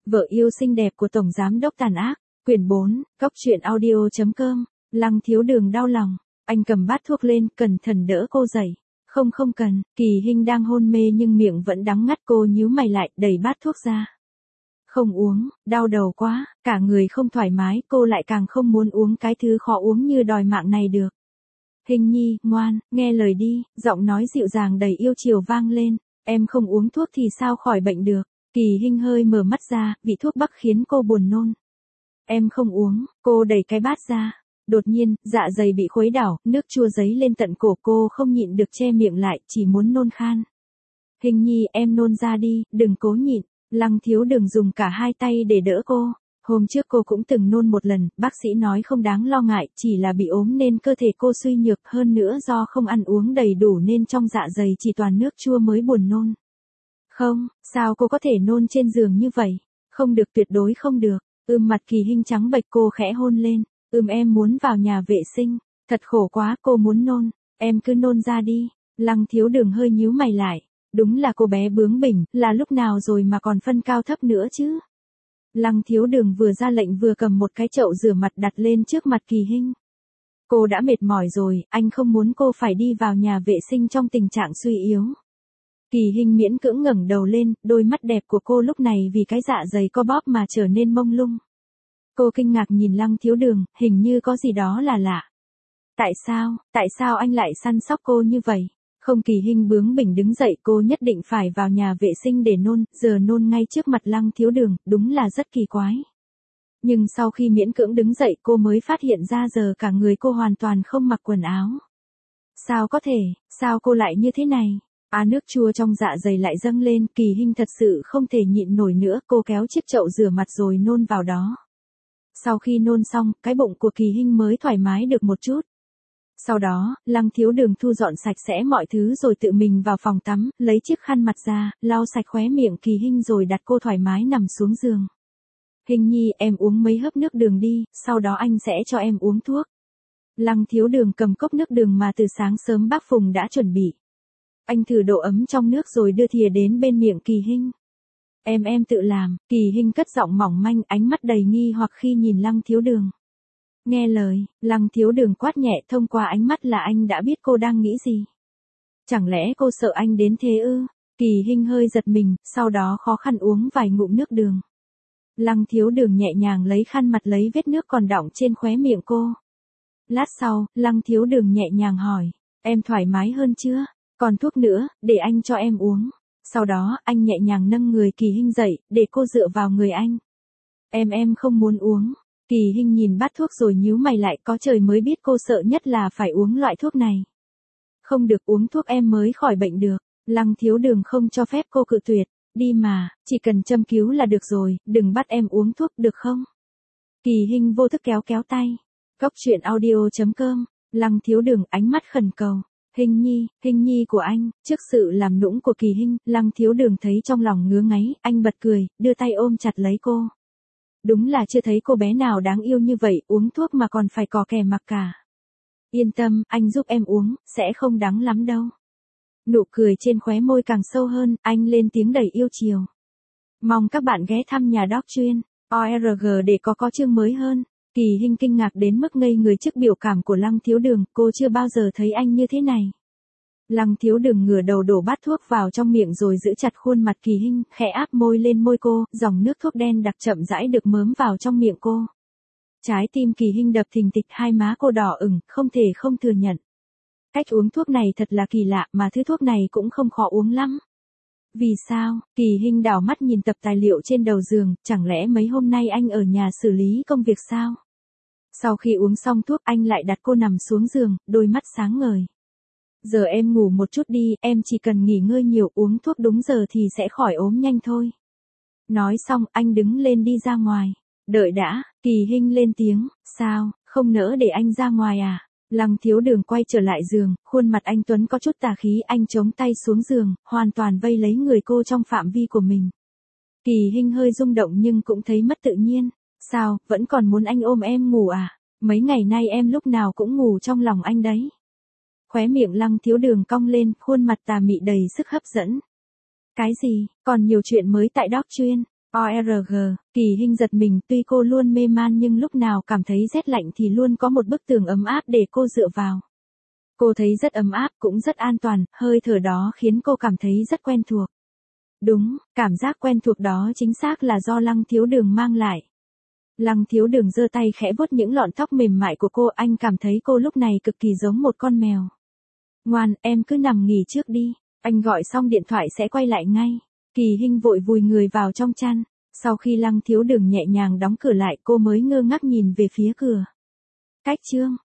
Vợ yêu xinh đẹp của Tổng Giám đốc tàn ác, quyển 4, Cóc truyện audio.com, Lăng Thiếu Đường đau lòng, anh cầm bát thuốc lên, cẩn thận đỡ cô dậy. Không cần, Kỳ Hinh đang hôn mê nhưng miệng vẫn đắng ngắt, cô nhíu mày lại, đẩy bát thuốc ra. Không uống, đau đầu quá, cả người không thoải mái, cô lại càng không muốn uống cái thứ khó uống như đòi mạng này được. Hình nhi, ngoan, nghe lời đi, giọng nói dịu dàng đầy yêu chiều vang lên, em không uống thuốc thì sao khỏi bệnh được. Kỳ Hinh hơi mở mắt ra, vị thuốc bắc khiến cô buồn nôn. Em không uống, cô đẩy cái bát ra. Đột nhiên, dạ dày bị khuấy đảo, nước chua dấy lên tận cổ, cô không nhịn được che miệng lại, chỉ muốn nôn khan. Hình nhi, em nôn ra đi, đừng cố nhịn. Lăng Thiếu Đường dùng cả hai tay để đỡ cô. Hôm trước cô cũng từng nôn một lần, bác sĩ nói không đáng lo ngại, chỉ là bị ốm nên cơ thể cô suy nhược, hơn nữa do không ăn uống đầy đủ nên trong dạ dày chỉ toàn nước chua mới buồn nôn. Không, sao cô có thể nôn trên giường như vậy? Không được, tuyệt đối không được. Mặt Kỳ Hinh trắng bệch, cô khẽ hôn lên. Em muốn vào nhà vệ sinh. Thật khổ quá, cô muốn nôn. Em cứ nôn ra đi. Lăng Thiếu Đường hơi nhíu mày lại. Đúng là cô bé bướng bỉnh, là lúc nào rồi mà còn phân cao thấp nữa chứ? Lăng Thiếu Đường vừa ra lệnh vừa cầm một cái chậu rửa mặt đặt lên trước mặt Kỳ Hinh. Cô đã mệt mỏi rồi, anh không muốn cô phải đi vào nhà vệ sinh trong tình trạng suy yếu. Kỳ Hinh miễn cưỡng ngẩng đầu lên, đôi mắt đẹp của cô lúc này vì cái dạ dày co bóp mà trở nên mông lung. Cô kinh ngạc nhìn Lăng Thiếu Đường, hình như có gì đó là lạ. Tại sao anh lại săn sóc cô như vậy? Không, Kỳ Hinh bướng bỉnh đứng dậy, cô nhất định phải vào nhà vệ sinh để nôn, giờ nôn ngay trước mặt Lăng Thiếu Đường, đúng là rất kỳ quái. Nhưng sau khi miễn cưỡng đứng dậy cô mới phát hiện ra giờ cả người cô hoàn toàn không mặc quần áo. Sao có thể, sao cô lại như thế này? Nước chua trong dạ dày lại dâng lên, Kỳ Hinh thật sự không thể nhịn nổi nữa, cô kéo chiếc chậu rửa mặt rồi nôn vào đó. Sau khi nôn xong, cái bụng của Kỳ Hinh mới thoải mái được một chút. Sau đó, Lăng Thiếu Đường thu dọn sạch sẽ mọi thứ rồi tự mình vào phòng tắm, lấy chiếc khăn mặt ra, lau sạch khóe miệng Kỳ Hinh rồi đặt cô thoải mái nằm xuống giường. Hình nhi, em uống mấy hớp nước đường đi, sau đó anh sẽ cho em uống thuốc. Lăng Thiếu Đường cầm cốc nước đường mà từ sáng sớm bác Phùng đã chuẩn bị. Anh thử độ ấm trong nước rồi đưa thìa đến bên miệng Kỳ Hinh. Em tự làm, Kỳ Hinh cất giọng mỏng manh, ánh mắt đầy nghi hoặc khi nhìn Lăng Thiếu Đường. Nghe lời, Lăng Thiếu Đường quát nhẹ, thông qua ánh mắt là anh đã biết cô đang nghĩ gì. Chẳng lẽ cô sợ anh đến thế ư? Kỳ Hinh hơi giật mình, sau đó khó khăn uống vài ngụm nước đường. Lăng Thiếu Đường nhẹ nhàng lấy khăn mặt lấy vết nước còn đọng trên khóe miệng cô. Lát sau, Lăng Thiếu Đường nhẹ nhàng hỏi, em thoải mái hơn chưa? Còn thuốc nữa, để anh cho em uống. Sau đó, anh nhẹ nhàng nâng người Kỳ Hinh dậy, để cô dựa vào người anh. Em không muốn uống. Kỳ Hinh nhìn bát thuốc rồi nhíu mày lại, có trời mới biết cô sợ nhất là phải uống loại thuốc này. Không được, uống thuốc em mới khỏi bệnh được. Lăng Thiếu Đường không cho phép cô cự tuyệt. Đi mà, chỉ cần châm cứu là được rồi, đừng bắt em uống thuốc được không? Kỳ Hinh vô thức kéo tay. Cóc truyện audio.com, Lăng Thiếu Đường ánh mắt khẩn cầu. Hình nhi của anh. Trước sự làm nũng của Kỳ Hinh, Lăng Thiếu Đường thấy trong lòng ngứa ngáy, anh bật cười, đưa tay ôm chặt lấy cô. Đúng là chưa thấy cô bé nào đáng yêu như vậy, uống thuốc mà còn phải cò kè mặc cả. Yên tâm, anh giúp em uống, sẽ không đắng lắm đâu. Nụ cười trên khóe môi càng sâu hơn, anh lên tiếng đầy yêu chiều. Mong các bạn ghé thăm nhà Doc Chuyên ORG để có chương mới hơn. Kỳ Hinh kinh ngạc đến mức ngây người trước biểu cảm của Lăng Thiếu Đường, cô chưa bao giờ thấy anh như thế này. Lăng Thiếu Đường ngửa đầu đổ bát thuốc vào trong miệng rồi giữ chặt khuôn mặt Kỳ Hinh, khẽ áp môi lên môi cô, dòng nước thuốc đen đặc chậm rãi được mớm vào trong miệng cô. Trái tim Kỳ Hinh đập thình thịch, hai má cô đỏ ửng, không thể không thừa nhận. Cách uống thuốc này thật là kỳ lạ, mà thứ thuốc này cũng không khó uống lắm. Vì sao? Kỳ Hinh đảo mắt nhìn tập tài liệu trên đầu giường, chẳng lẽ mấy hôm nay anh ở nhà xử lý công việc sao? Sau khi uống xong thuốc, anh lại đặt cô nằm xuống giường, đôi mắt sáng ngời. Giờ em ngủ một chút đi, em chỉ cần nghỉ ngơi nhiều, uống thuốc đúng giờ thì sẽ khỏi ốm nhanh thôi. Nói xong, anh đứng lên đi ra ngoài. Đợi đã, Kỳ Hinh lên tiếng, sao, không nỡ để anh ra ngoài à? Lăng Thiếu Đường quay trở lại giường, khuôn mặt anh tuấn có chút tà khí, anh chống tay xuống giường, hoàn toàn vây lấy người cô trong phạm vi của mình. Kỳ Hinh hơi rung động nhưng cũng thấy mất tự nhiên. Sao, vẫn còn muốn anh ôm em ngủ à? Mấy ngày nay em lúc nào cũng ngủ trong lòng anh đấy. Khóe miệng Lăng Thiếu Đường cong lên, khuôn mặt tà mị đầy sức hấp dẫn. Cái gì, còn nhiều chuyện mới tại Doc Chuyên. ORG, Kỳ Hinh giật mình, tuy cô luôn mê man nhưng lúc nào cảm thấy rét lạnh thì luôn có một bức tường ấm áp để cô dựa vào. Cô thấy rất ấm áp, cũng rất an toàn, hơi thở đó khiến cô cảm thấy rất quen thuộc. Đúng, cảm giác quen thuộc đó chính xác là do Lăng Thiếu Đường mang lại. Lăng Thiếu Đường giơ tay khẽ vuốt những lọn tóc mềm mại của cô, anh cảm thấy cô lúc này cực kỳ giống một con mèo. Ngoan, em cứ nằm nghỉ trước đi, anh gọi xong điện thoại sẽ quay lại ngay. Kỳ Hinh vội vùi người vào trong chăn, sau khi Lăng Thiếu Đường nhẹ nhàng đóng cửa lại cô mới ngơ ngác nhìn về phía cửa. Cách chương